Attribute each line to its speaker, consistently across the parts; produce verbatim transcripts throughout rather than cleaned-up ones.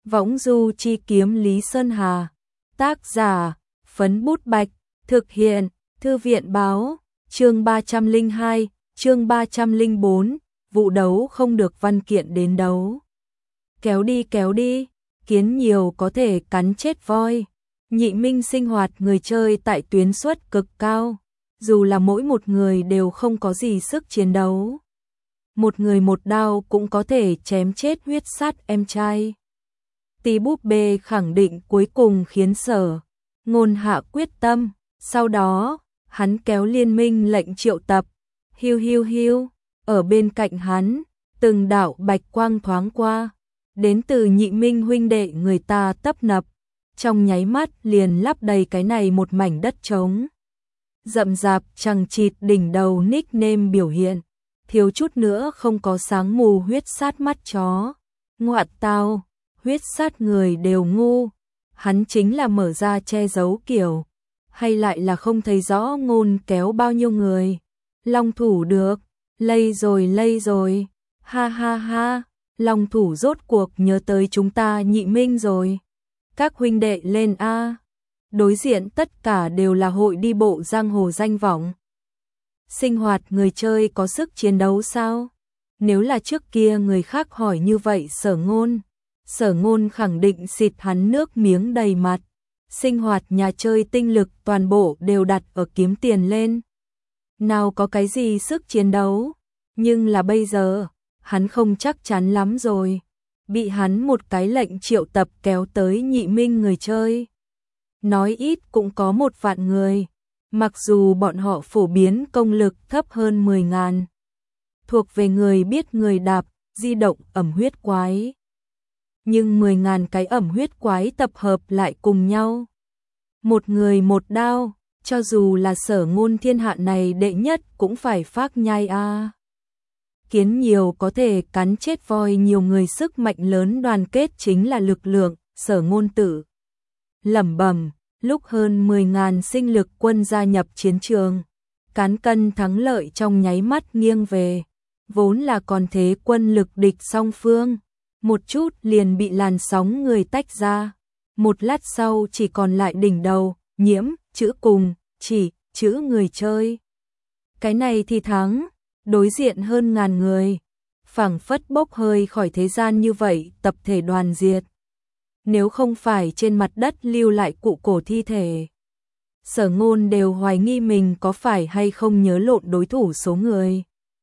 Speaker 1: Võng du chi kiếm Lý Sơn Hà. Tác giả, Phấn Bút Bạch. Thực hiện, Thư viện Báo. Chương ba trăm lẻ hai, chương ba trăm lẻ bốn, vụ đấu không được văn kiện đến đấu. Kéo đi kéo đi, kiến nhiều có thể cắn chết voi. Nhị Minh sinh hoạt người chơi tại tuyến suất cực cao, dù là mỗi một người đều không có gì sức chiến đấu. Một người một đao cũng có thể chém chết huyết sát em trai. Tí búp bê khẳng định cuối cùng khiến Sở Ngôn hạ quyết tâm, sau đó, hắn kéo liên minh lệnh triệu tập. Hiu hiu hiu, ở bên cạnh hắn, từng đạo bạch quang thoáng qua, đến từ Nhị Minh huynh đệ người ta tấp nập, trong nháy mắt liền lấp đầy cái này một mảnh đất trống. Rậm rạp chằng chịt đỉnh đầu nickname biểu hiện, thiếu chút nữa không có sáng mù huyết sát mắt chó. Ngoạn tao, huyết sát người đều ngu, hắn chính là mở ra che giấu kiểu, hay lại là không thấy rõ Ngôn kéo bao nhiêu người. Long thủ được, lây rồi lây rồi, ha ha ha, Long thủ rốt cuộc nhớ tới chúng ta Nhị Minh rồi. Các huynh đệ lên a. Đối diện tất cả đều là hội đi bộ giang hồ danh vọng. Sinh hoạt người chơi có sức chiến đấu sao? Nếu là trước kia người khác hỏi như vậy Sở Ngôn, Sở Ngôn khẳng định xịt hắn nước miếng đầy mặt. Sinh hoạt nhà chơi tinh lực toàn bộ đều đặt ở kiếm tiền lên. Nào có cái gì sức chiến đấu, nhưng là bây giờ, hắn không chắc chắn lắm rồi. Bị hắn một cái lệnh triệu tập kéo tới Nhị Minh người chơi. Nói ít cũng có một vạn người, mặc dù bọn họ phổ biến công lực thấp hơn mười ngàn. Thuộc về người biết người đạp, di động ẩm huyết quái. Nhưng mười ngàn cái ẩm huyết quái tập hợp lại cùng nhau. Một người một đao, cho dù là Sở Ngôn thiên hạ này đệ nhất cũng phải phác nhai a. À. Kiến nhiều có thể cắn chết voi, nhiều người sức mạnh lớn đoàn kết chính là lực lượng. Sở Ngôn tự lẩm bẩm, lúc hơn mười ngàn sinh lực quân gia nhập chiến trường, cán cân thắng lợi trong nháy mắt nghiêng về, vốn là còn thế quân lực địch song phương, một chút liền bị làn sóng người tách ra. Một lát sau chỉ còn lại đỉnh đầu, Nhiễm, chữ cùng, chỉ, chữ người chơi. Cái này thì thắng, đối diện hơn ngàn người, phảng phất bốc hơi khỏi thế gian như vậy, tập thể đoàn diệt. Nếu không phải trên mặt đất lưu lại cụ cổ thi thể, Sở Ngôn đều hoài nghi mình có phải hay không nhớ lộn đối thủ số người.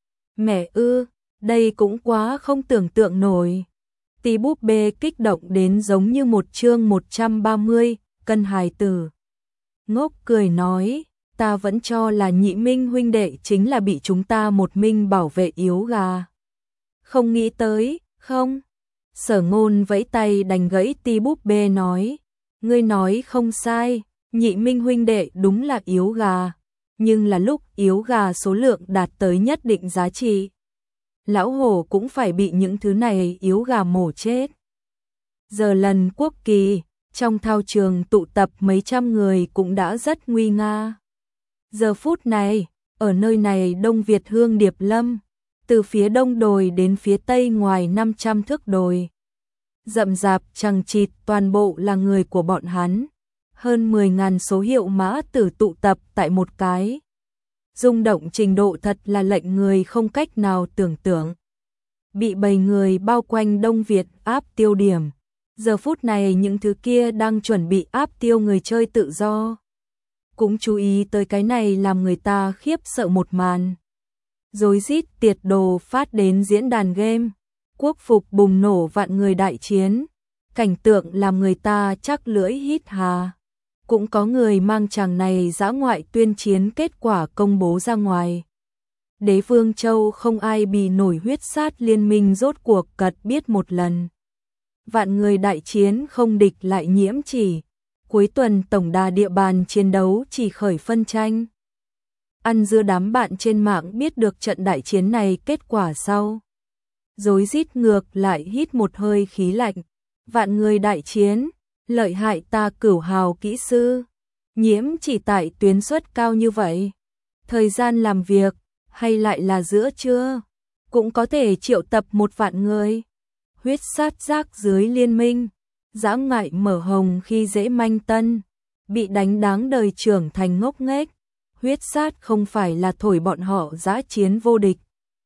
Speaker 1: Mẹ ư, đây cũng quá không tưởng tượng nổi. Tí búp bê kích động đến giống như một chương một trăm ba mươi, cân hài tử. Ngốc cười nói, ta vẫn cho là Nhị Minh huynh đệ chính là bị chúng ta một minh bảo vệ yếu gà. Không nghĩ tới, không? Sở Ngôn vẫy tay đành gãy tí búp bê nói, ngươi nói không sai, Nhị Minh huynh đệ đúng là yếu gà, nhưng là lúc yếu gà số lượng đạt tới nhất định giá trị, lão hổ cũng phải bị những thứ này yếu gà mổ chết. Giờ lần quốc kỳ, trong thao trường tụ tập mấy trăm người cũng đã rất nguy nga. Giờ phút này, ở nơi này Đông Việt Hương Điệp Lâm, từ phía đông đồi đến phía tây ngoài năm trăm thước đồi, rậm rạp chằng chịt toàn bộ là người của bọn hắn, hơn mười ngàn số hiệu mã tử tụ tập tại một cái. Rung động trình độ thật là lệnh người không cách nào tưởng tượng. Bị bầy người bao quanh Đông Việt áp tiêu điểm. Giờ phút này những thứ kia đang chuẩn bị áp tiêu người chơi tự do. Cũng chú ý tới cái này làm người ta khiếp sợ một màn. Rối rít tiệt đồ phát đến diễn đàn game. Quốc phục bùng nổ vạn người đại chiến. Cảnh tượng làm người ta chắc lưỡi hít hà. Cũng có người mang chàng này dã ngoại tuyên chiến kết quả công bố ra ngoài. Đế Vương Châu không ai bì nổi huyết sát liên minh rốt cuộc cật biết một lần. Vạn người đại chiến không địch lại nhiễm chỉ. Cuối tuần tổng đà địa bàn chiến đấu chỉ khởi phân tranh. Ăn dưa đám bạn trên mạng biết được trận đại chiến này kết quả sau. Rối rít ngược lại hít một hơi khí lạnh. Vạn người đại chiến, lợi hại ta cửu hào kỹ sư. Nhiễm chỉ tại tuyến suất cao như vậy. Thời gian làm việc, hay lại là giữa trưa, cũng có thể triệu tập một vạn người. Huyết sát rác dưới liên minh, dã ngoại mở hồng khi dễ manh tân, bị đánh đáng đời trưởng thành ngốc nghếch. Huyết sát không phải là thổi bọn họ dã chiến vô địch.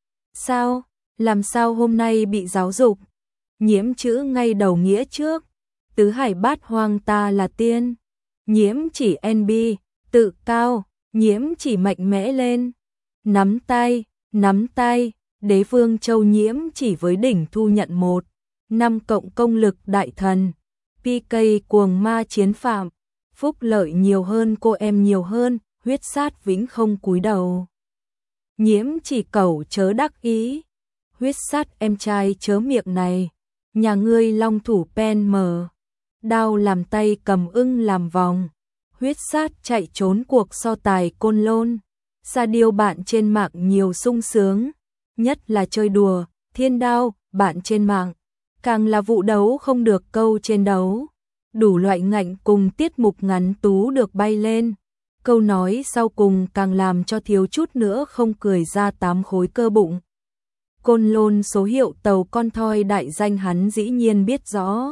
Speaker 1: Sao? Làm sao hôm nay bị giáo dục? Nhiễm chữ ngay đầu nghĩa trước. Tứ hải bát hoang ta là tiên. Nhiễm chỉ en bi, tự cao, nhiễm chỉ mạnh mẽ lên. Nắm tay, nắm tay, đế vương châu nhiễm chỉ với đỉnh thu nhận một. Năm cộng công lực đại thần. pê ca cuồng ma chiến phạm. Phúc lợi nhiều hơn cô em nhiều hơn, huyết sát vĩnh không cúi đầu. Nhiễm chỉ cẩu chớ đắc ý. Huyết sát em trai chớ miệng này. Nhà ngươi long thủ pen mờ. Đao làm tay cầm ưng làm vòng. Huyết sát chạy trốn cuộc so tài côn lôn. Sa điêu bạn trên mạng nhiều sung sướng. Nhất là chơi đùa, thiên đao, bạn trên mạng. Càng là vụ đấu không được câu trên đấu. Đủ loại ngạnh cùng tiết mục ngắn tú được bay lên. Câu nói sau cùng càng làm cho thiếu chút nữa không cười ra tám khối cơ bụng. Côn lôn số hiệu tàu con thoi đại danh hắn dĩ nhiên biết rõ.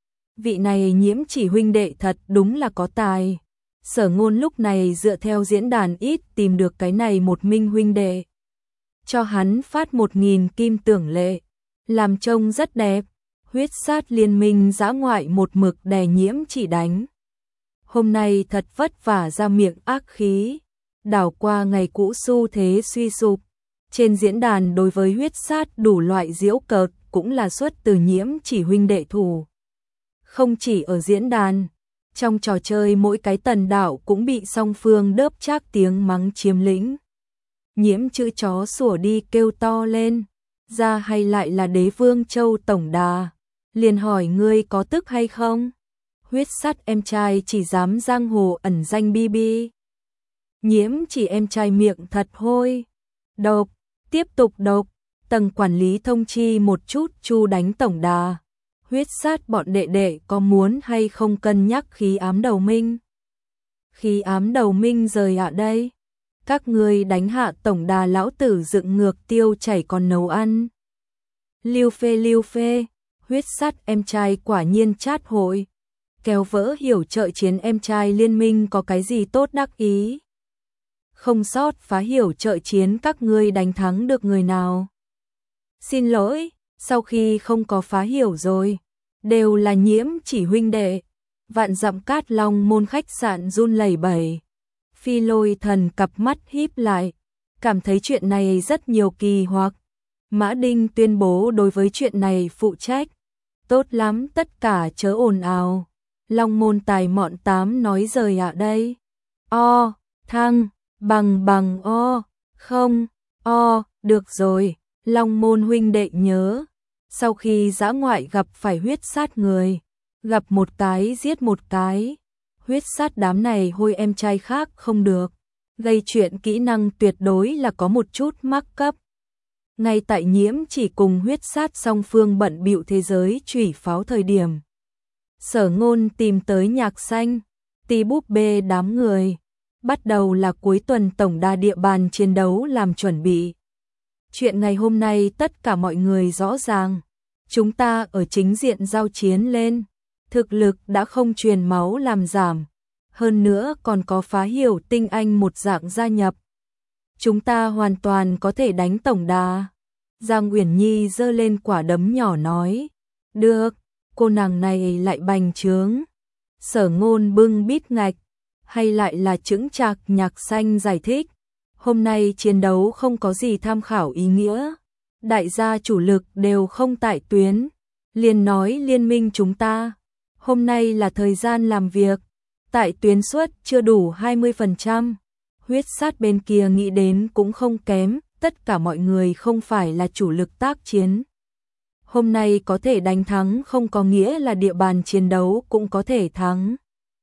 Speaker 1: Vị này nhiễm chỉ huynh đệ thật đúng là có tài. Sở Ngôn lúc này dựa theo diễn đàn ít tìm được cái này một minh huynh đệ. Cho hắn phát một nghìn kim tưởng lệ. Làm trông rất đẹp. Huyết sát liên minh dã ngoại một mực đè nhiễm chỉ đánh. Hôm nay thật vất vả ra miệng ác khí. Đảo qua ngày cũ xu thế suy sụp. Trên diễn đàn đối với huyết sát đủ loại giễu cợt cũng là xuất từ nhiễm chỉ huynh đệ thủ. Không chỉ ở diễn đàn, trong trò chơi mỗi cái tần đảo cũng bị song phương đớp chác tiếng mắng chiếm lĩnh. Nhiễm chữ chó sủa đi kêu to lên, ra hay lại là đế vương châu tổng đà, liền hỏi ngươi có tức hay không? Huyết sát em trai chỉ dám giang hồ ẩn danh bi bi. Nhiễm chỉ em trai miệng thật hôi. Độc, tiếp tục độc, tầng quản lý thông chi một chút chu đánh tổng đà. Huyết sát bọn đệ đệ có muốn hay không cân nhắc khí ám đầu minh? Khí ám đầu minh rời ạ đây. Các ngươi đánh hạ tổng đà lão tử dựng ngược tiêu chảy còn nấu ăn. Lưu phê lưu phê, huyết sát em trai quả nhiên chát hội. Kéo vỡ hiểu trợ chiến em trai liên minh có cái gì tốt đắc ý. Không sót phá hiểu trợ chiến các ngươi đánh thắng được người nào. Xin lỗi, sau khi không có phá hiểu rồi, đều là nhiễm chỉ huynh đệ. Vạn dặm cát long môn khách sạn run lẩy bẩy. Phi Lôi Thần cặp mắt híp lại, cảm thấy chuyện này rất nhiều kỳ hoặc. Mã Đinh tuyên bố đối với chuyện này phụ trách. Tốt lắm, tất cả chớ ồn ào. Long môn tài mọn tám nói rời ạ đây. O, thăng, bằng bằng o, không, o, được rồi. Long môn huynh đệ nhớ, sau khi dã ngoại gặp phải huyết sát người, gặp một cái giết một cái. Huyết sát đám này hôi em trai khác không được, gây chuyện kỹ năng tuyệt đối là có một chút mắc cấp. Ngay tại nhiễm chỉ cùng huyết sát song phương bận bịu thế giới chủy pháo thời điểm. Sở Ngôn tìm tới Nhạc Xanh, Tí búp bê đám người. Bắt đầu là cuối tuần tổng đà địa bàn chiến đấu làm chuẩn bị. Chuyện ngày hôm nay tất cả mọi người rõ ràng. Chúng ta ở chính diện giao chiến lên. Thực lực đã không truyền máu làm giảm. Hơn nữa còn có phá hiểu tinh anh một dạng gia nhập. Chúng ta hoàn toàn có thể đánh tổng đà. Giang Uyển Nhi giơ lên quả đấm nhỏ nói. Được, cô nàng này lại bành trướng. Sở Ngôn bưng bít ngạch. Hay lại là chững chạc Nhạc Xanh giải thích. Hôm nay chiến đấu không có gì tham khảo ý nghĩa. Đại gia chủ lực đều không tại tuyến. Liền nói liên minh chúng ta. Hôm nay là thời gian làm việc. Tại tuyến suất chưa đủ hai mươi phần trăm. Huyết sát bên kia nghĩ đến cũng không kém. Tất cả mọi người không phải là chủ lực tác chiến. Hôm nay có thể đánh thắng không có nghĩa là địa bàn chiến đấu cũng có thể thắng.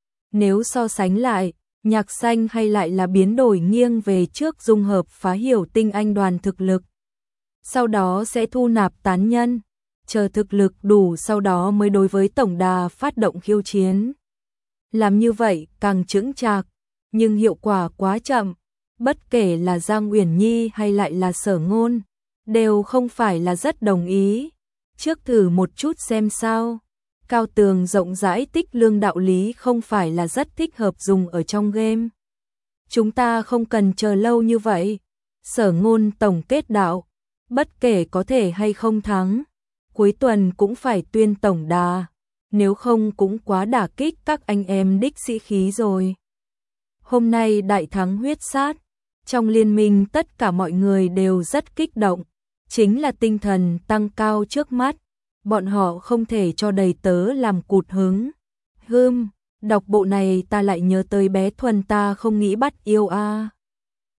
Speaker 1: Nếu so sánh lại, Nhạc Xanh hay lại là biến đổi nghiêng về trước dung hợp phá hiểu tinh anh đoàn thực lực. Sau đó sẽ thu nạp tán nhân, chờ thực lực đủ sau đó mới đối với tổng đà phát động khiêu chiến. Làm như vậy càng chững chạc, nhưng hiệu quả quá chậm. Bất kể là Giang Uyển Nhi hay lại là Sở Ngôn, đều không phải là rất đồng ý. Trước thử một chút xem sao. cao tường rộng rãi tích lương đạo lý không phải là rất thích hợp dùng ở trong game. Chúng ta không cần chờ lâu như vậy. Sở Ngôn tổng kết đạo, bất kể có thể hay không thắng, cuối tuần cũng phải tuyên tổng đà, nếu không cũng quá đả kích các anh em đích sĩ khí rồi. Hôm nay đại thắng huyết sát, trong liên minh tất cả mọi người đều rất kích động, chính là tinh thần tăng cao trước mắt, bọn họ không thể cho đầy tớ làm cụt hứng. Hưm, đọc bộ này ta lại nhớ tới bé Thuần ta không nghĩ bắt yêu a. À.